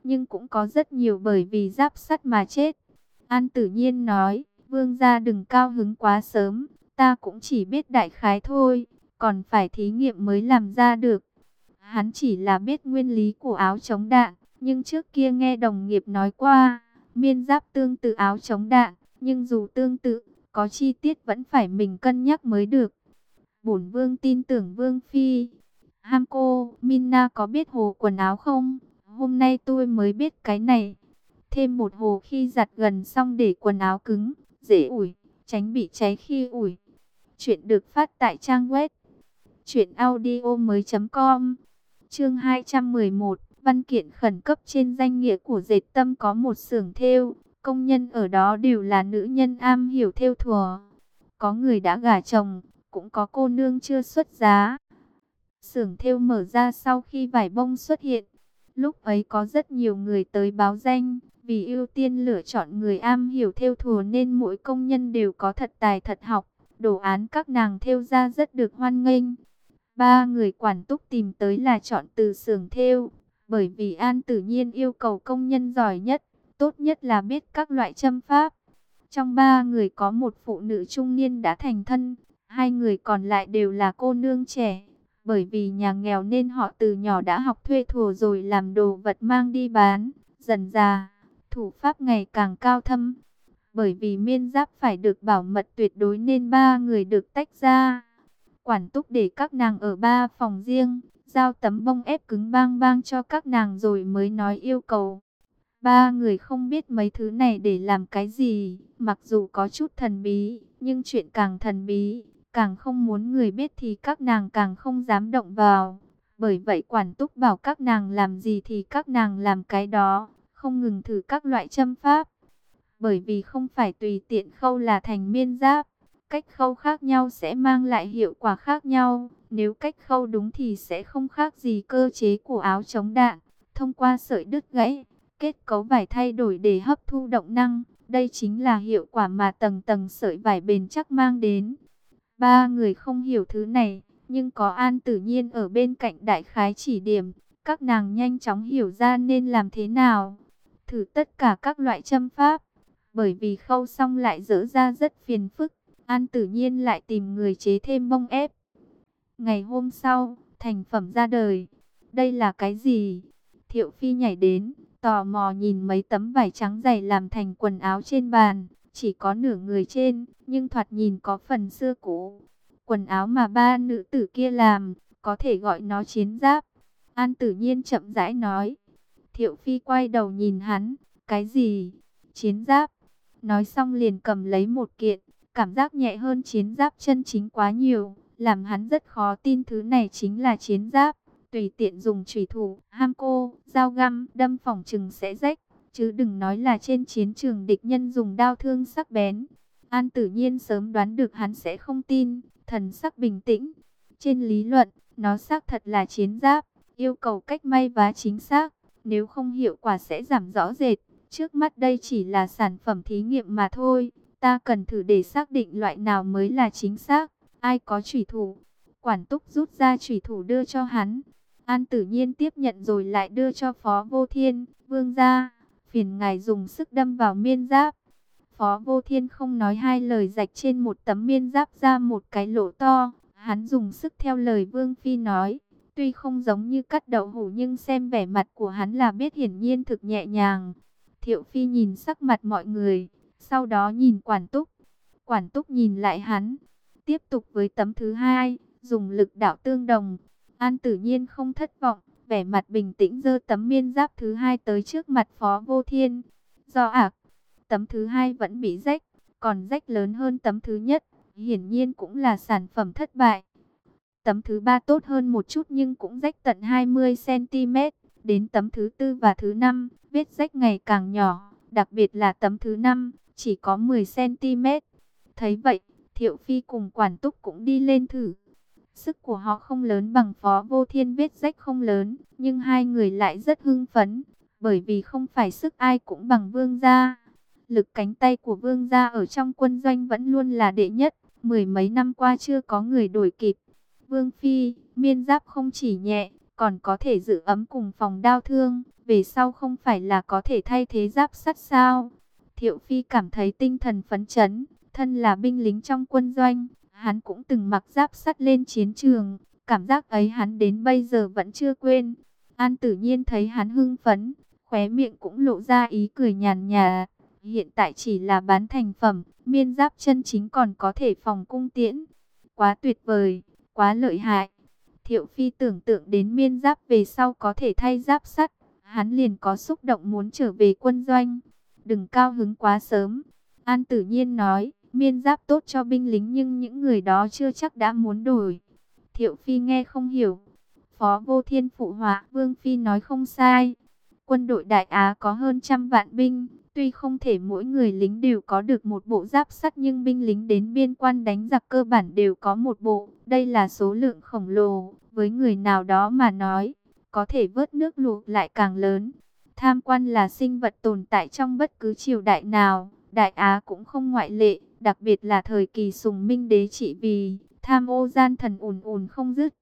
A: nhưng cũng có rất nhiều bởi vì giáp sắt mà chết. An Tử Nhiên nói, vương gia đừng cao hứng quá sớm, ta cũng chỉ biết đại khái thôi, còn phải thí nghiệm mới làm ra được. Hắn chỉ là biết nguyên lý của áo chống đạn, nhưng trước kia nghe đồng nghiệp nói qua, miên giáp tương tự áo chống đạn, nhưng dù tương tự, có chi tiết vẫn phải mình cân nhắc mới được. Bổn vương tin tưởng vương phi. Ham cô, Minna có biết hồ quần áo không? Hôm nay tôi mới biết cái này. Thêm một hồ khi giặt gần xong để quần áo cứng, dễ ủi, tránh bị cháy khi ủi. Chuyện được phát tại trang web truyệnaudiomoi.com. Chương 211, văn kiện khẩn cấp. Trên danh nghĩa của dệt tâm có một xưởng thêu, công nhân ở đó đều là nữ nhân am hiểu thêu thùa. Có người đã gả chồng, cũng có cô nương chưa xuất giá. Xưởng thêu mở ra sau khi vải bông xuất hiện. Lúc ấy có rất nhiều người tới báo danh, vì ưu tiên lựa chọn người am hiểu thêu thùa nên mỗi công nhân đều có thật tài thật học. Đồ án các nàng thêu ra rất được hoan nghênh. Ba người quản túc tìm tới là chọn từ xưởng thêu, bởi vì An Tử Nhiên yêu cầu công nhân giỏi nhất, tốt nhất là biết các loại châm pháp. Trong ba người có một phụ nữ trung niên đã thành thân, hai người còn lại đều là cô nương trẻ. Bởi vì nhà nghèo nên họ từ nhỏ đã học thuê thùa rồi làm đồ vật mang đi bán, dần dà, thủ pháp ngày càng cao thâm. Bởi vì miên giáp phải được bảo mật tuyệt đối nên ba người được tách ra. Quản túc để các nàng ở ba phòng riêng, giao tấm bông ép cứng bang bang cho các nàng rồi mới nói yêu cầu. Ba người không biết mấy thứ này để làm cái gì, mặc dù có chút thần bí, nhưng chuyện càng thần bí, càng không muốn người biết thì các nàng càng không dám động vào. Bởi vậy quản túc bảo các nàng làm gì thì các nàng làm cái đó, không ngừng thử các loại châm pháp. Bởi vì không phải tùy tiện khâu là thành miên giáp, cách khâu khác nhau sẽ mang lại hiệu quả khác nhau. Nếu cách khâu đúng thì sẽ không khác gì cơ chế của áo chống đạn. Thông qua sợi đứt gãy, kết cấu vải thay đổi để hấp thu động năng. Đây chính là hiệu quả mà tầng tầng sợi vải bền chắc mang đến. Ba người không hiểu thứ này, nhưng có An Tử Nhiên ở bên cạnh đại khái chỉ điểm. Các nàng nhanh chóng hiểu ra nên làm thế nào. Thử tất cả các loại châm pháp. Bởi vì khâu xong lại dỡ ra rất phiền phức, An Tử Nhiên lại tìm người chế thêm bông ép. Ngày hôm sau, thành phẩm ra đời. Đây là cái gì? Thiệu Phi nhảy đến, tò mò nhìn mấy tấm vải trắng dày làm thành quần áo trên bàn. Chỉ có nửa người trên, nhưng thoạt nhìn có phần xưa cũ. Quần áo mà ba nữ tử kia làm, có thể gọi nó chiến giáp. An Tử Nhiên chậm rãi nói. Thiệu Phi quay đầu nhìn hắn, cái gì? Chiến giáp. Nói xong liền cầm lấy một kiện, cảm giác nhẹ hơn chiến giáp chân chính quá nhiều, làm hắn rất khó tin thứ này chính là chiến giáp. Tùy tiện dùng chủy thủ, ham cô, dao găm, đâm phỏng chừng sẽ rách, chứ đừng nói là trên chiến trường địch nhân dùng đao thương sắc bén. An Tử Nhiên sớm đoán được hắn sẽ không tin, thần sắc bình tĩnh. Trên lý luận, nó xác thật là chiến giáp, yêu cầu cách may vá chính xác, nếu không hiệu quả sẽ giảm rõ rệt. Trước mắt đây chỉ là sản phẩm thí nghiệm mà thôi, ta cần thử để xác định loại nào mới là chính xác. Ai có chủy thủ? Quản túc rút ra chủy thủ đưa cho hắn. An Tử Nhiên tiếp nhận rồi lại đưa cho Phó Vô Thiên. Vương gia, phiền ngài dùng sức đâm vào miên giáp. Phó Vô Thiên không nói hai lời rạch trên một tấm miên giáp ra một cái lỗ to. Hắn dùng sức theo lời Vương Phi nói. Tuy không giống như cắt đậu hũ nhưng xem vẻ mặt của hắn là biết hiển nhiên thực nhẹ nhàng. Thiệu Phi nhìn sắc mặt mọi người, sau đó nhìn Quản túc. Quản túc nhìn lại hắn, tiếp tục với tấm thứ hai, dùng lực đạo tương đồng. An Tử Nhiên không thất vọng, vẻ mặt bình tĩnh giơ tấm miên giáp thứ hai tới trước mặt Phó Vô Thiên. Do ạc, tấm thứ hai vẫn bị rách, còn rách lớn hơn tấm thứ nhất, hiển nhiên cũng là sản phẩm thất bại. Tấm thứ ba tốt hơn một chút nhưng cũng rách tận 20 cm. Đến tấm thứ tư và thứ năm, vết rách ngày càng nhỏ, đặc biệt là tấm thứ năm, chỉ có 10 cm. Thấy vậy, Thiệu Phi cùng Quản túc cũng đi lên thử. Sức của họ không lớn bằng Phó Vô Thiên, vết rách không lớn, nhưng hai người lại rất hưng phấn, bởi vì không phải sức ai cũng bằng Vương gia. Lực cánh tay của Vương gia ở trong quân doanh vẫn luôn là đệ nhất, mười mấy năm qua chưa có người đổi kịp. Vương Phi, miên giáp không chỉ nhẹ, còn có thể giữ ấm cùng phòng đao thương, về sau không phải là có thể thay thế giáp sắt sao? Thiệu Phi cảm thấy tinh thần phấn chấn, thân là binh lính trong quân doanh, hắn cũng từng mặc giáp sắt lên chiến trường, cảm giác ấy hắn đến bây giờ vẫn chưa quên. An Tử Nhiên thấy hắn hưng phấn, khóe miệng cũng lộ ra ý cười nhàn nhạt. Hiện tại chỉ là bán thành phẩm, miên giáp chân chính còn có thể phòng cung tiễn. Quá tuyệt vời, quá lợi hại. Thiệu Phi tưởng tượng đến miên giáp về sau có thể thay giáp sắt, hắn liền có xúc động muốn trở về quân doanh. Đừng cao hứng quá sớm. An Tử Nhiên nói, miên giáp tốt cho binh lính nhưng những người đó chưa chắc đã muốn đổi. Thiệu Phi nghe không hiểu. Phó Vô Thiên phụ họa, Vương Phi nói không sai. Quân đội Đại Á có hơn 100 vạn binh, tuy không thể mỗi người lính đều có được một bộ giáp sắt nhưng binh lính đến biên quan đánh giặc cơ bản đều có một bộ. Đây là số lượng khổng lồ, với người nào đó mà nói, có thể vớt nước lụt lại càng lớn. Tham quan là sinh vật tồn tại trong bất cứ triều đại nào, Đại Á cũng không ngoại lệ, đặc biệt là thời kỳ Sùng Minh đế trị vì tham ô gian thần ùn ùn không dứt.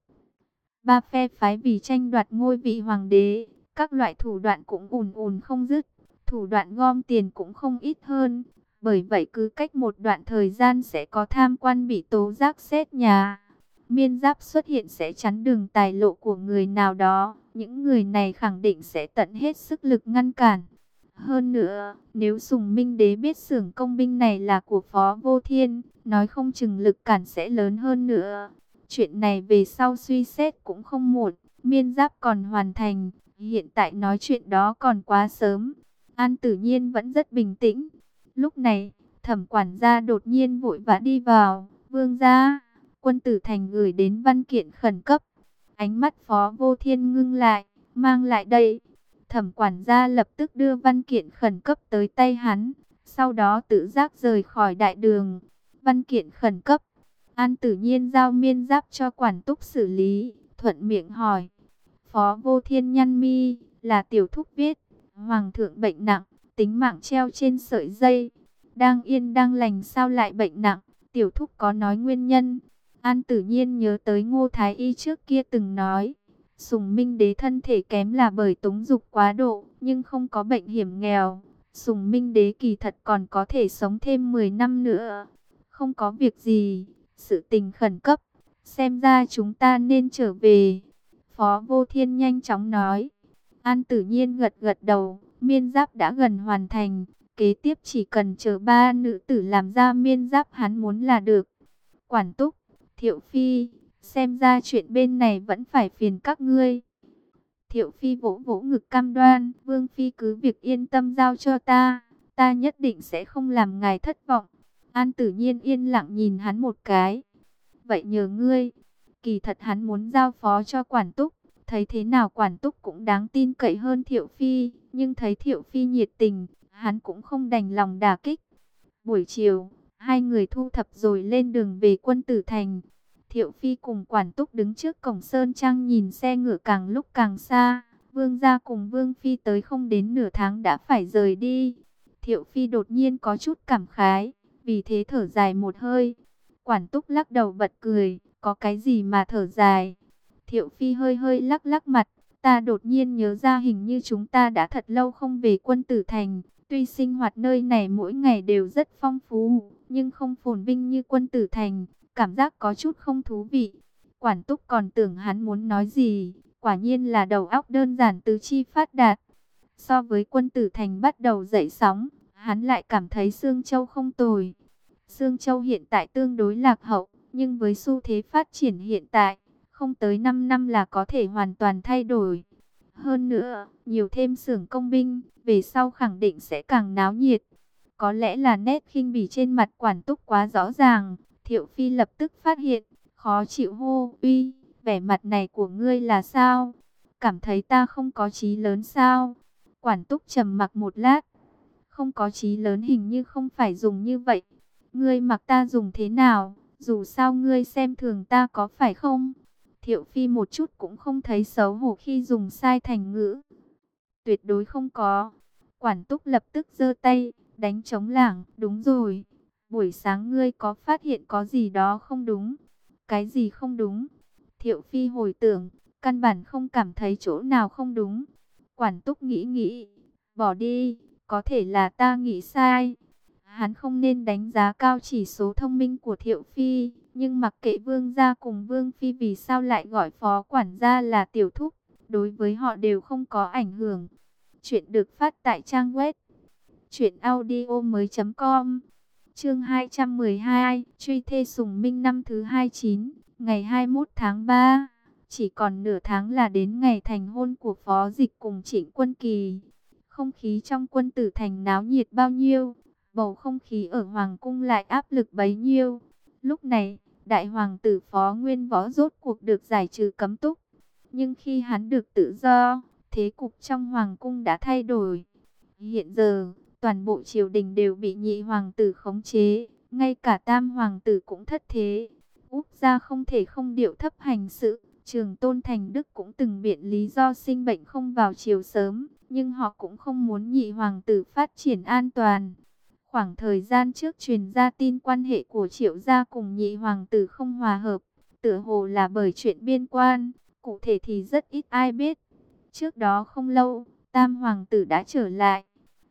A: Ba phe phái vì tranh đoạt ngôi vị hoàng đế, các loại thủ đoạn cũng ùn ùn không dứt, thủ đoạn gom tiền cũng không ít hơn. Bởi vậy cứ cách một đoạn thời gian sẽ có tham quan bị tố giác xét nhà. Miên giáp xuất hiện sẽ chắn đường tài lộ của người nào đó, những người này khẳng định sẽ tận hết sức lực ngăn cản. Hơn nữa, nếu Sùng Minh đế biết xưởng công binh này là của Phó Vô Thiên, nói không chừng lực cản sẽ lớn hơn nữa. Chuyện này về sau suy xét cũng không muộn, miên giáp còn hoàn thành, hiện tại nói chuyện đó còn quá sớm. An Tử Nhiên vẫn rất bình tĩnh. Lúc này, Thẩm quản gia đột nhiên vội vã đi vào, vương gia, quân tử thành gửi đến văn kiện khẩn cấp. Ánh mắt Phó Vô Thiên ngưng lại, mang lại đây. Thẩm quản gia lập tức đưa văn kiện khẩn cấp tới tay hắn, sau đó tự giác rời khỏi đại đường. Văn kiện khẩn cấp. An Tử Nhiên giao miên giáp cho quản túc xử lý, thuận miệng hỏi. Phó Vô Thiên nhăn mi, là tiểu thúc viết, hoàng thượng bệnh nặng, tính mạng treo trên sợi dây. Đang yên đang lành sao lại bệnh nặng, tiểu thúc có nói nguyên nhân. An Tử Nhiên nhớ tới Ngô Thái Y trước kia từng nói, Sùng Minh đế thân thể kém là bởi túng dục quá độ, nhưng không có bệnh hiểm nghèo. Sùng Minh đế kỳ thật còn có thể sống thêm 10 năm nữa. Không có việc gì, sự tình khẩn cấp, xem ra chúng ta nên trở về. Phó Vô Thiên nhanh chóng nói. An Tử Nhiên gật gật đầu, miên giáp đã gần hoàn thành. Kế tiếp chỉ cần chờ 3 nữ tử làm ra miên giáp hắn muốn là được. Quản túc, Thiệu Phi, xem ra chuyện bên này vẫn phải phiền các ngươi. Thiệu Phi vỗ vỗ ngực cam đoan, Vương Phi cứ việc yên tâm giao cho ta, ta nhất định sẽ không làm ngài thất vọng. An Tử Nhiên yên lặng nhìn hắn một cái. Vậy nhờ ngươi, kỳ thật hắn muốn giao phó cho quản túc, thấy thế nào quản túc cũng đáng tin cậy hơn Thiệu Phi, nhưng thấy Thiệu Phi nhiệt tình, hắn cũng không đành lòng đả kích. Buổi chiều, hai người thu thập rồi lên đường về Quân Tử Thành. Thiệu Phi cùng quản túc đứng trước cổng Sơn Trang nhìn xe ngựa càng lúc càng xa. Vương gia cùng Vương Phi tới không đến nửa tháng đã phải rời đi. Thiệu Phi đột nhiên có chút cảm khái, vì thế thở dài một hơi. Quản túc lắc đầu bật cười, có cái gì mà thở dài. Thiệu Phi hơi hơi lắc lắc mặt, ta đột nhiên nhớ ra hình như chúng ta đã thật lâu không về Quân Tử Thành. Tuy sinh hoạt nơi này mỗi ngày đều rất phong phú, nhưng không phồn vinh như Quân Tử Thành, cảm giác có chút không thú vị. Quản túc còn tưởng hắn muốn nói gì, quả nhiên là đầu óc đơn giản tứ chi phát đạt. So với Quân Tử Thành bắt đầu dậy sóng, hắn lại cảm thấy Sương Châu không tồi. Sương Châu hiện tại tương đối lạc hậu, nhưng với xu thế phát triển hiện tại, không tới 5 năm là có thể hoàn toàn thay đổi. Hơn nữa, nhiều thêm xưởng công binh, về sau khẳng định sẽ càng náo nhiệt. Có lẽ là nét khinh bỉ trên mặt quản túc quá rõ ràng, Thiệu Phi lập tức phát hiện, khó chịu hô, uy, vẻ mặt này của ngươi là sao? Cảm thấy ta không có chí lớn sao? Quản túc trầm mặc một lát, không có chí lớn hình như không phải dùng như vậy. Ngươi mặc ta dùng thế nào, dù sao ngươi xem thường ta có phải không? Thiệu Phi một chút cũng không thấy xấu hổ khi dùng sai thành ngữ. Tuyệt đối không có. Quản túc lập tức giơ tay, đánh trống lảng, đúng rồi. Buổi sáng ngươi có phát hiện có gì đó không đúng? Cái gì không đúng? Thiệu Phi hồi tưởng, căn bản không cảm thấy chỗ nào không đúng. Quản Túc nghĩ nghĩ, bỏ đi, có thể là ta nghĩ sai. Hắn không nên đánh giá cao chỉ số thông minh của Thiệu Phi, nhưng mặc kệ Vương gia cùng Vương Phi vì sao lại gọi phó quản gia là tiểu thúc, đối với họ đều không có ảnh hưởng. Chuyện được phát tại trang web truyệnaudiomoi.com. Chương 212, truy thê Sùng Minh năm thứ 29, ngày 21 tháng 3. Chỉ còn nửa tháng là đến ngày thành hôn của Phó Dịch cùng Trịnh Quân Kỳ. Không khí trong Quân Tử Thành náo nhiệt bao nhiêu, bầu không khí ở Hoàng cung lại áp lực bấy nhiêu. Lúc này, đại hoàng tử Phó Nguyên Võ rốt cuộc được giải trừ cấm túc. Nhưng khi hắn được tự do, thế cục trong Hoàng cung đã thay đổi. Hiện giờ, toàn bộ triều đình đều bị nhị hoàng tử khống chế, ngay cả tam hoàng tử cũng thất thế. Úc gia không thể không điệu thấp hành sự. Trường Tôn Thành Đức cũng từng biện lý do sinh bệnh không vào triều sớm, nhưng họ cũng không muốn nhị hoàng tử phát triển an toàn. Khoảng thời gian trước truyền ra tin quan hệ của Triệu gia cùng nhị hoàng tử không hòa hợp, tựa hồ là bởi chuyện biên quan, cụ thể thì rất ít ai biết. Trước đó không lâu, tam hoàng tử đã trở lại.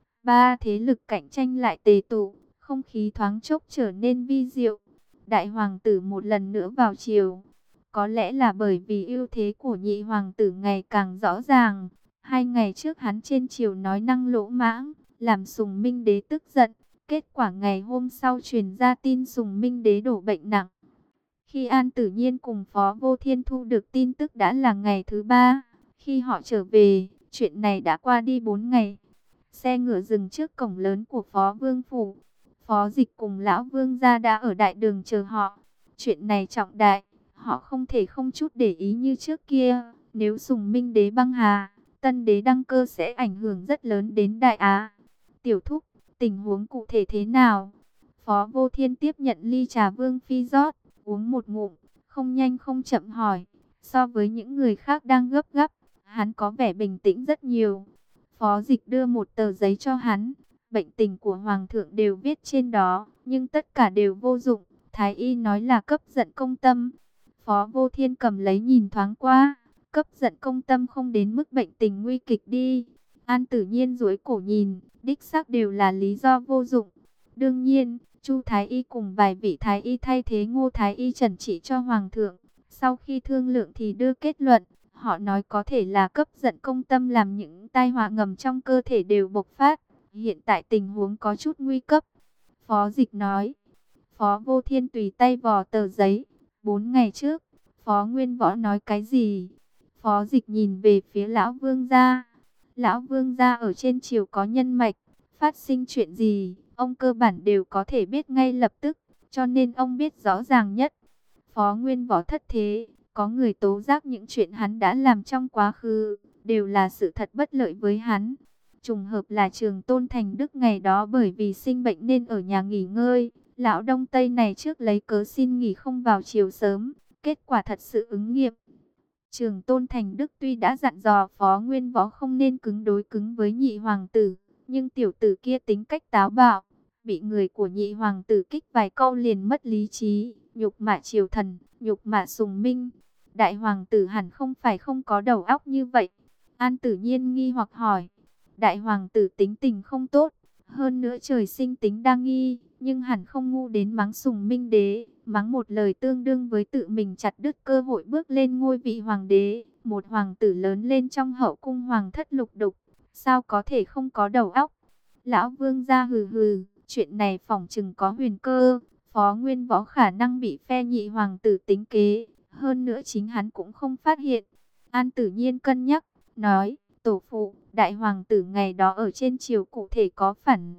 A: Ba thế lực cạnh tranh lại tề tụ, không khí thoáng chốc trở nên vi diệu. Đại hoàng tử một lần nữa vào triều. Có lẽ là bởi vì ưu thế của nhị hoàng tử ngày càng rõ ràng. 2 ngày trước hắn trên triều nói năng lỗ mãng, làm Sùng Minh Đế tức giận. Kết quả ngày hôm sau truyền ra tin Sùng Minh Đế đổ bệnh nặng. Khi An Tử Nhiên cùng Phó Vô Thiên thu được tin tức đã là ngày thứ 3. Khi họ trở về, chuyện này đã qua đi 4 ngày. Xe ngựa dừng trước cổng lớn của Phó Vương Phủ. Phó Dịch cùng Lão Vương gia đã ở đại đường chờ họ. Chuyện này trọng đại, họ không thể không chút để ý như trước kia. Nếu Sùng Minh Đế băng hà, Tân Đế đăng cơ sẽ ảnh hưởng rất lớn đến Đại Á. Tiểu thúc, tình huống cụ thể thế nào? Phó Vô Thiên tiếp nhận ly trà Vương Phi rót, uống một ngụm, không nhanh không chậm hỏi. So với những người khác đang gấp gáp, hắn có vẻ bình tĩnh rất nhiều. Phó Dịch đưa một tờ giấy cho hắn, bệnh tình của Hoàng thượng đều viết trên đó, nhưng tất cả đều vô dụng. Thái y nói là cấp giận công tâm. Phó Vô Thiên cầm lấy nhìn thoáng qua, cấp giận công tâm không đến mức bệnh tình nguy kịch đi. An Tử Nhiên duỗi cổ nhìn, đích xác đều là lý do vô dụng. Đương nhiên, Chu Thái y cùng vài vị Thái y thay thế Ngô Thái y chẩn trị cho Hoàng thượng. Sau khi thương lượng thì đưa kết luận, họ nói có thể là cấp giận công tâm làm những tai họa ngầm trong cơ thể đều bộc phát. Hiện tại tình huống có chút nguy cấp. Phó Dịch nói. Phó Vô Thiên tùy tay vò tờ giấy. 4 ngày trước, Phó Nguyên Võ nói cái gì? Phó Dịch nhìn về phía Lão Vương gia. Lão Vương gia ở trên triều có nhân mạch. Phát sinh chuyện gì, ông cơ bản đều có thể biết ngay lập tức. Cho nên ông biết rõ ràng nhất. Phó Nguyên Võ thất thế, có người tố giác những chuyện hắn đã làm trong quá khứ, đều là sự thật bất lợi với hắn. Trùng hợp là Trường Tôn Thành Đức ngày đó bởi vì sinh bệnh nên ở nhà nghỉ ngơi. Lão Đông Tây này trước lấy cớ xin nghỉ không vào chiều sớm, kết quả thật sự ứng nghiệm. Trường Tôn Thành Đức tuy đã dặn dò Phó Nguyên Võ không nên cứng đối cứng với nhị hoàng tử, nhưng tiểu tử kia tính cách táo bạo, bị người của nhị hoàng tử kích vài câu liền mất lý trí, nhục mạ triều thần, nhục mạ Sùng Minh. Đại hoàng tử hẳn không phải không có đầu óc như vậy. An Tử Nhiên nghi hoặc hỏi. Đại hoàng tử tính tình không tốt, hơn nữa trời sinh tính đa nghi, nhưng hẳn không ngu đến mắng Sùng Minh Đế. Mắng một lời tương đương với tự mình chặt đứt cơ hội bước lên ngôi vị hoàng đế. Một hoàng tử lớn lên trong hậu cung hoàng thất lục đục, sao có thể không có đầu óc? Lão Vương gia hừ hừ, chuyện này phỏng chừng có huyền cơ. Phó Nguyên Võ khả năng bị phe nhị hoàng tử tính kế, hơn nữa chính hắn cũng không phát hiện. An Tử Nhiên cân nhắc, nói, tổ phụ, đại hoàng tử ngày đó ở trên triều cụ thể có phản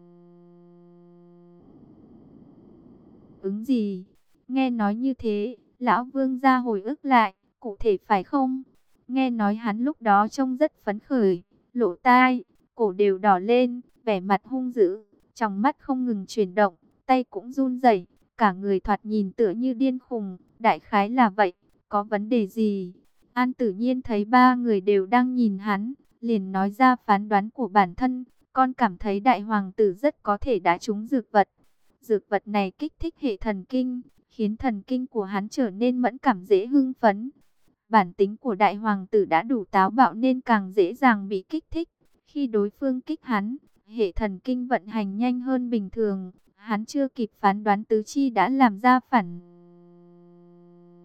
A: ứng gì? Nghe nói như thế, lão Vương gia hồi ức lại, cụ thể phải không? Nghe nói hắn lúc đó trông rất phấn khởi, lỗ tai, cổ đều đỏ lên, vẻ mặt hung dữ, trong mắt không ngừng chuyển động, tay cũng run rẩy, cả người thoạt nhìn tựa như điên khùng, đại khái là vậy, có vấn đề gì? An Tử Nhiên thấy ba người đều đang nhìn hắn, liền nói ra phán đoán của bản thân, con cảm thấy đại hoàng tử rất có thể đã trúng dược vật. Dược vật này kích thích hệ thần kinh, khiến thần kinh của hắn trở nên mẫn cảm dễ hưng phấn. Bản tính của đại hoàng tử đã đủ táo bạo nên càng dễ dàng bị kích thích. Khi đối phương kích hắn, hệ thần kinh vận hành nhanh hơn bình thường. Hắn chưa kịp phán đoán tứ chi đã làm ra phản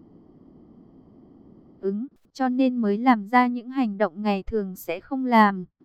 A: ứng, cho nên mới làm ra những hành động ngày thường sẽ không làm.